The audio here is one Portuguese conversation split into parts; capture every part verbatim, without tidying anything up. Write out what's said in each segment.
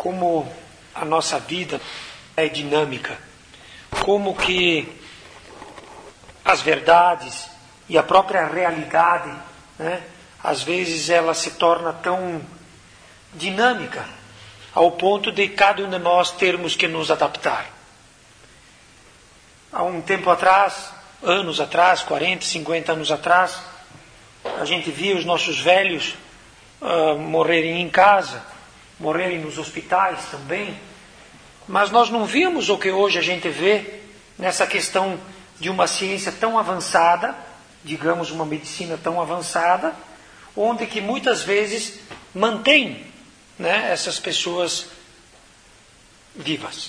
como a nossa vida é dinâmica, como que as verdades e a própria realidade, né, às vezes ela se torna tão dinâmica ao ponto de cada um de nós termos que nos adaptar. Há um tempo atrás, anos atrás, quarenta, cinquenta anos atrás, a gente via os nossos velhos uh, morrerem em casa, morrerem nos hospitais também, mas nós não víamos o que hoje a gente vê nessa questão de uma ciência tão avançada, digamos uma medicina tão avançada, onde que muitas vezes mantém, né, essas pessoas vivas.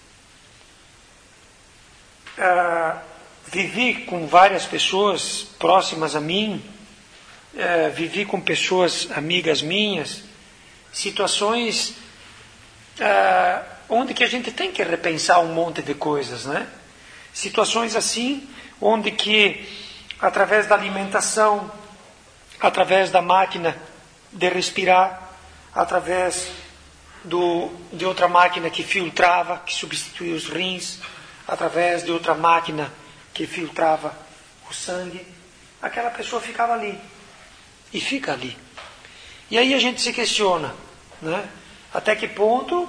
Uh, vivi com várias pessoas próximas a mim, uh, vivi com pessoas amigas minhas, situações uh, onde que a gente tem que repensar um monte de coisas, né? Situações assim, onde que através da alimentação, através da máquina de respirar, através do, de outra máquina que filtrava, que substituía os rins, através de outra máquina que filtrava o sangue, aquela pessoa ficava ali. E fica ali. E aí a gente se questiona, né? Até que ponto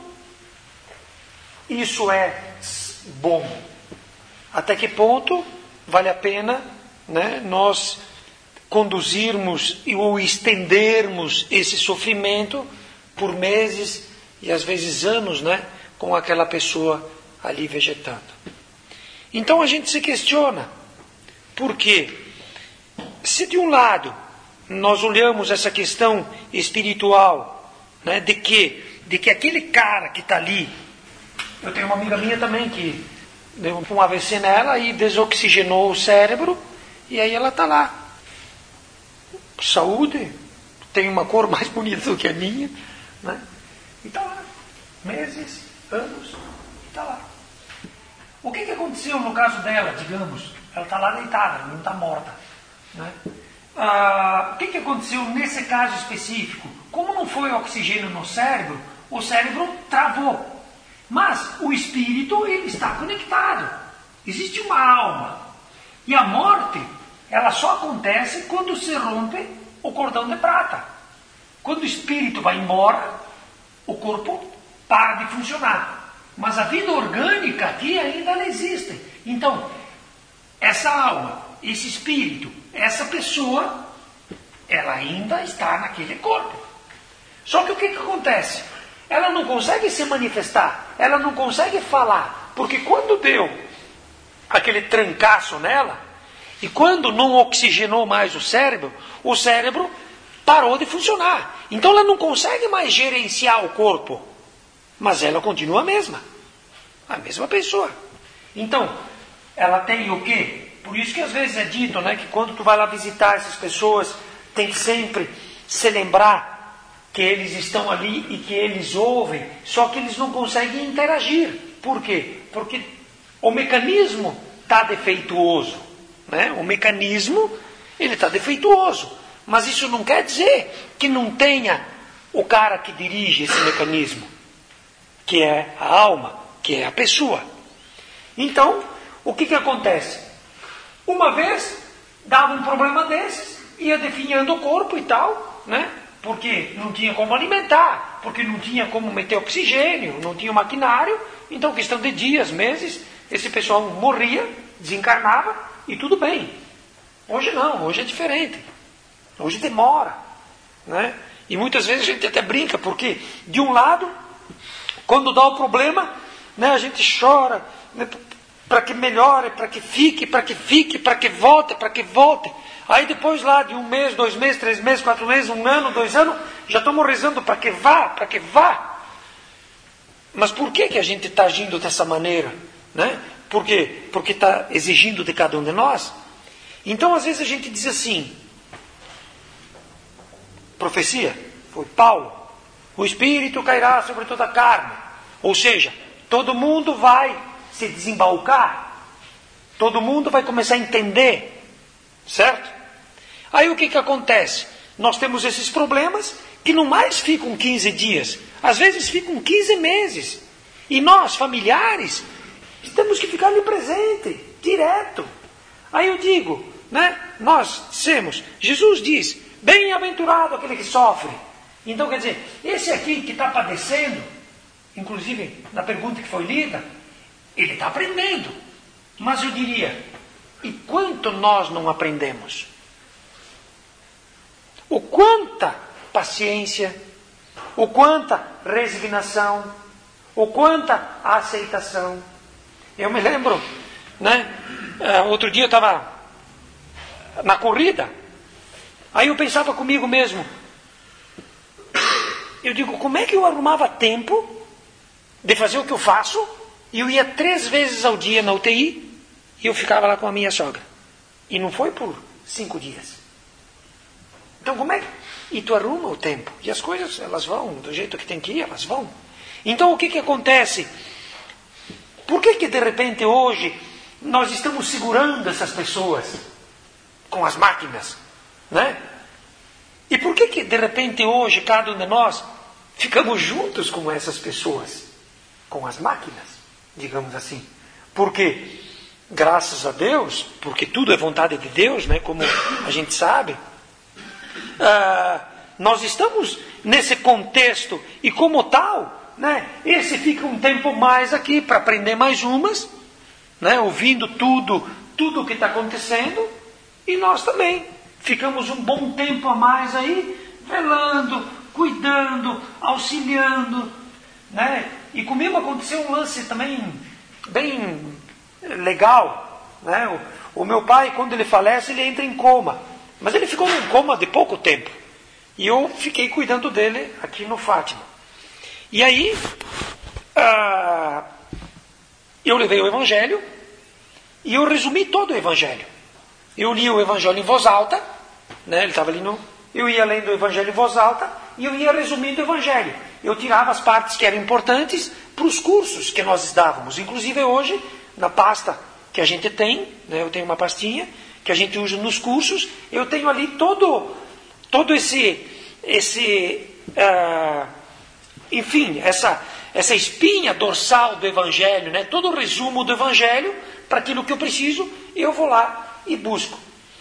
isso é bom? Até que ponto vale a pena, né, nós conduzirmos ou estendermos esse sofrimento por meses e às vezes anos, né, com aquela pessoa ali vegetando. Então a gente se questiona, por quê? Se de um lado nós olhamos essa questão espiritual, né, de que, de que aquele cara que está ali, eu tenho uma amiga minha também que deu um A V C nela e desoxigenou o cérebro, e aí ela está lá. Saúde, tem uma cor mais bonita do que a minha, né? E está lá, meses, anos, e está lá. O que, que aconteceu no caso dela, digamos? Ela está lá deitada, não está morta, né? Ah, o que, que aconteceu nesse caso específico? Como não foi oxigênio no cérebro, o cérebro travou. Mas o espírito, ele está conectado. Existe uma alma. E a morte, ela só acontece quando se rompe o cordão de prata. Quando o espírito vai embora, o corpo para de funcionar. Mas a vida orgânica aqui ainda não existe. Então, essa alma, esse espírito, essa pessoa, ela ainda está naquele corpo. Só que o que, que acontece? Ela não consegue se manifestar, ela não consegue falar, porque quando deu aquele trancaço nela, e quando não oxigenou mais o cérebro, o cérebro parou de funcionar. Então ela não consegue mais gerenciar o corpo, mas ela continua a mesma, a mesma pessoa. Então, ela tem o quê? Por isso que às vezes é dito, né, que quando tu vai lá visitar essas pessoas, tem que sempre se lembrar que eles estão ali e que eles ouvem, só que eles não conseguem interagir. Por quê? Porque o mecanismo está defeituoso, né? O mecanismo, ele está defeituoso. Mas isso não quer dizer que não tenha o cara que dirige esse mecanismo, que é a alma, que é a pessoa. Então, o que, que acontece? Uma vez, dava um problema desses, ia definhando o corpo e tal, né? Porque não tinha como alimentar, porque não tinha como meter oxigênio, não tinha maquinário, então questão de dias, meses, esse pessoal morria, desencarnava e tudo bem. Hoje não, hoje é diferente. Hoje demora, né? E muitas vezes a gente até brinca, porque de um lado, quando dá o problema, né, a gente chora, né, para que melhore, para que fique, para que fique, para que volte, para que volte. Aí depois lá de um mês, dois meses, três meses, quatro meses, um ano, dois anos, já estamos rezando para que vá, para que vá. Mas por que, que a gente está agindo dessa maneira? Né? Por quê? Porque está exigindo de cada um de nós. Então às vezes a gente diz assim, profecia, foi Paulo, o Espírito cairá sobre toda a carne. Ou seja, todo mundo vai se desembalcar, todo mundo vai começar a entender. Certo? Aí o que, que acontece? Nós temos esses problemas que não mais ficam quinze dias. Às vezes ficam quinze meses. E nós, familiares, temos que ficar ali presente, direto. Aí eu digo, né? Nós dissemos, Jesus diz, bem-aventurado aquele que sofre. Então quer dizer, esse aqui que está padecendo, inclusive na pergunta que foi lida, ele está aprendendo. Mas eu diria, e quanto nós não aprendemos? O quanta paciência, o quanta resignação, o quanta aceitação. Eu me lembro, né? Uh, outro dia eu estava na corrida, aí eu pensava comigo mesmo, eu digo, como é que eu arrumava tempo de fazer o que eu faço? E eu ia três vezes ao dia na U T I e eu ficava lá com a minha sogra. E não foi por cinco dias. Então como é que... E tu arruma o tempo. E as coisas, elas vão, do jeito que tem que ir, elas vão. Então o que que acontece? Por que que de repente hoje nós estamos segurando essas pessoas com as máquinas? Né? E por que que de repente hoje cada um de nós ficamos juntos com essas pessoas? Com as máquinas, digamos assim. Porque, graças a Deus, porque tudo é vontade de Deus, né, como a gente sabe, uh, nós estamos nesse contexto e como tal, né, esse fica um tempo mais aqui para aprender mais umas, né, ouvindo tudo, tudo o que está acontecendo, e nós também ficamos um bom tempo a mais aí, velando, cuidando, auxiliando, né? E comigo aconteceu um lance também bem legal, né? O, o meu pai, quando ele falece, ele entra em coma, mas ele ficou num coma de pouco tempo, e eu fiquei cuidando dele aqui no Fátima. E aí ah, eu levei o Evangelho e eu resumi todo o Evangelho. Eu li o Evangelho em voz alta, né? Ele estava ali no... Eu ia lendo o Evangelho em voz alta e eu ia resumindo o Evangelho. Eu tirava as partes que eram importantes para os cursos que nós dávamos. Inclusive hoje, na pasta que a gente tem, né? Eu tenho uma pastinha que a gente usa nos cursos, eu tenho ali todo, todo esse, esse uh, enfim, essa, essa espinha dorsal do Evangelho, né? Todo o resumo do Evangelho, para aquilo que eu preciso, eu vou lá e busco.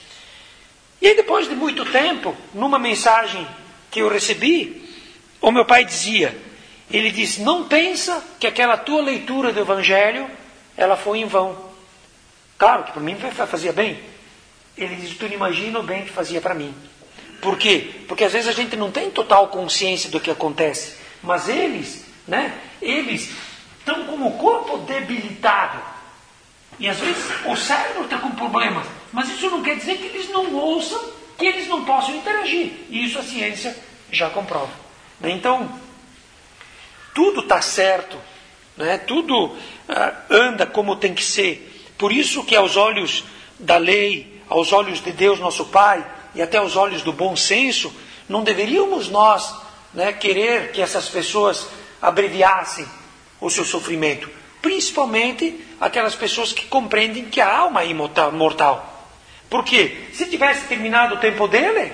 E aí depois de muito tempo, numa mensagem que eu recebi, o meu pai dizia, ele disse, não pensa que aquela tua leitura do Evangelho, ela foi em vão. Claro que para mim fazia bem. Ele disse, tu não imagina o bem que fazia para mim. Por quê? Porque às vezes a gente não tem total consciência do que acontece. Mas eles, né, eles estão com o corpo debilitado. E às vezes o cérebro está com problemas. Mas isso não quer dizer que eles não ouçam, que eles não possam interagir. E isso a ciência já comprova. Então, tudo está certo, né? Tudo uh, anda como tem que ser. Por isso que aos olhos da lei, aos olhos de Deus nosso Pai, e até aos olhos do bom senso, não deveríamos nós, né, querer que essas pessoas abreviassem o seu sofrimento. Principalmente aquelas pessoas que compreendem que a alma é imortal, mortal. Por quê? Se tivesse terminado o tempo dele,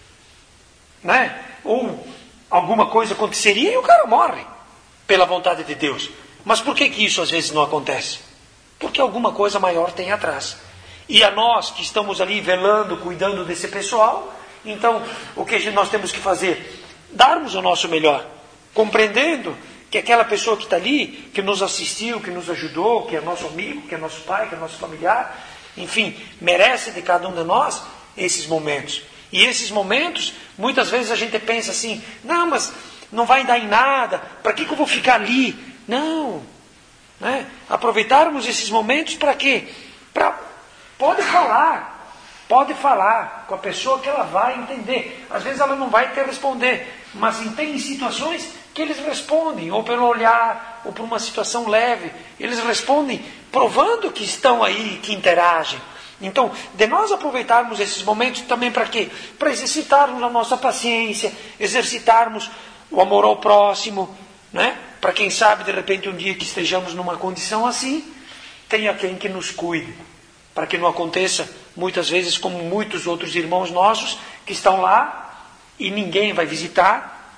né, ou alguma coisa aconteceria e o cara morre, pela vontade de Deus. Mas por que que isso às vezes não acontece? Porque alguma coisa maior tem atrás. E a nós que estamos ali velando, cuidando desse pessoal, então o que nós temos que fazer? Darmos o nosso melhor, compreendendo que aquela pessoa que está ali, que nos assistiu, que nos ajudou, que é nosso amigo, que é nosso pai, que é nosso familiar, enfim, merece de cada um de nós esses momentos. E esses momentos, muitas vezes a gente pensa assim, não, mas não vai dar em nada, para que, que eu vou ficar ali? Não, né? Aproveitarmos esses momentos para quê? Pra, pode falar, pode falar com a pessoa que ela vai entender. Às vezes ela não vai ter responder, mas tem situações que eles respondem, ou pelo olhar, ou por uma situação leve, eles respondem provando que estão aí, que interagem. Então, de nós aproveitarmos esses momentos também para quê? Para exercitarmos a nossa paciência, exercitarmos o amor ao próximo, né? Para quem sabe, de repente, um dia que estejamos numa condição assim, tenha quem que nos cuide, para que não aconteça, muitas vezes, como muitos outros irmãos nossos, que estão lá e ninguém vai visitar,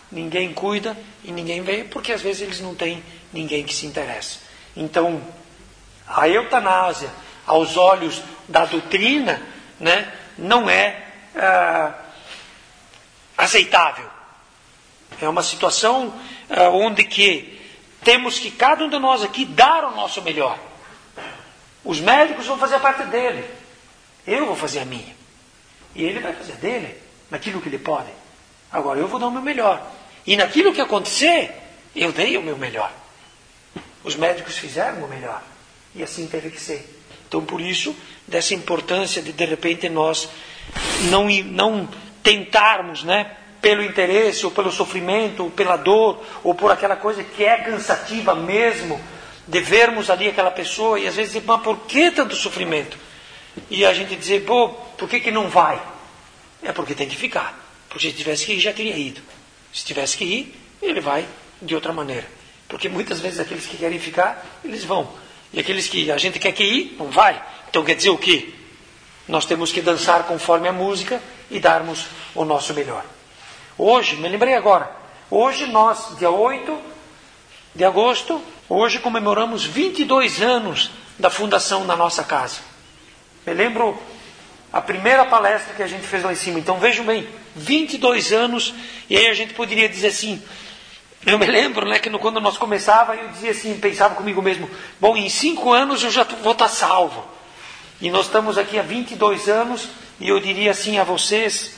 ninguém cuida e ninguém vê, porque às vezes eles não têm ninguém que se interessa. Então, a eutanásia, aos olhos da doutrina, né, não é ah, aceitável. É uma situação ah, onde que temos que, cada um de nós aqui, dar o nosso melhor. Os médicos vão fazer a parte dele. Eu vou fazer a minha. E ele vai fazer a dele, naquilo que ele pode. Agora eu vou dar o meu melhor. E naquilo que acontecer, eu dei o meu melhor. Os médicos fizeram o melhor. E assim teve que ser. Então, por isso, dessa importância de, de repente, nós não, não tentarmos, né, pelo interesse, ou pelo sofrimento, ou pela dor, ou por aquela coisa que é cansativa mesmo, de vermos ali aquela pessoa, e às vezes dizer, mas por que tanto sofrimento? E a gente dizer, pô, por que que não vai? É porque tem que ficar. Porque se tivesse que ir, já teria ido. Se tivesse que ir, ele vai de outra maneira. Porque muitas vezes aqueles que querem ficar, eles vão. E aqueles que a gente quer que ir, não vai. Então quer dizer o quê? Nós temos que dançar conforme a música e darmos o nosso melhor. Hoje, me lembrei agora, hoje nós, dia oito de agosto, hoje comemoramos vinte e dois anos da fundação da nossa casa. Me lembro a primeira palestra que a gente fez lá em cima. Então vejam bem, vinte e dois anos, e aí a gente poderia dizer assim, eu me lembro, né, que quando nós começava, eu dizia assim, pensava comigo mesmo, bom, em cinco anos eu já vou estar salvo. E nós estamos aqui há vinte e dois anos, e eu diria assim a vocês,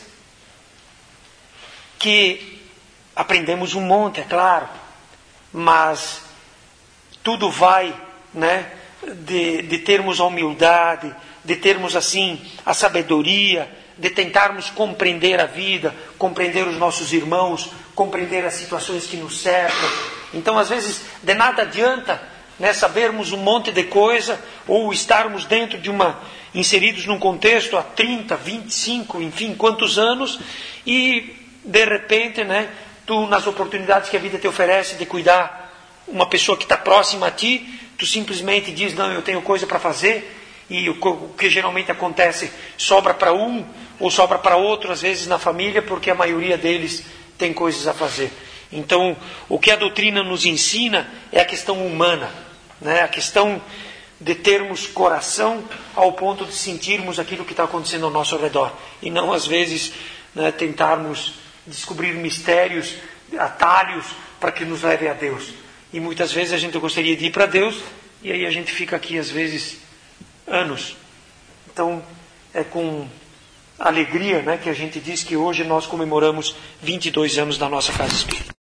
que aprendemos um monte, é claro, mas tudo vai, né, de, de termos a humildade, de termos assim a sabedoria, de tentarmos compreender a vida, compreender os nossos irmãos, compreender as situações que nos cercam. Então, às vezes, de nada adianta, né, sabermos um monte de coisa, ou estarmos dentro de uma, inseridos num contexto há trinta, vinte e cinco, enfim, quantos anos, e de repente, né, tu, nas oportunidades que a vida te oferece de cuidar uma pessoa que está próxima a ti, tu simplesmente diz, não, eu tenho coisa para fazer, e o, o que geralmente acontece, sobra para um, ou sobra para outro, às vezes na família, porque a maioria deles tem coisas a fazer. Então, o que a doutrina nos ensina é a questão humana, né? A questão de termos coração ao ponto de sentirmos aquilo que está acontecendo ao nosso redor, e não às vezes, né, tentarmos descobrir mistérios, atalhos para que nos leve a Deus. E muitas vezes a gente gostaria de ir para Deus, e aí a gente fica aqui às vezes anos. Então é com alegria, né, que a gente diz que hoje nós comemoramos vinte e dois anos da nossa casa espírita.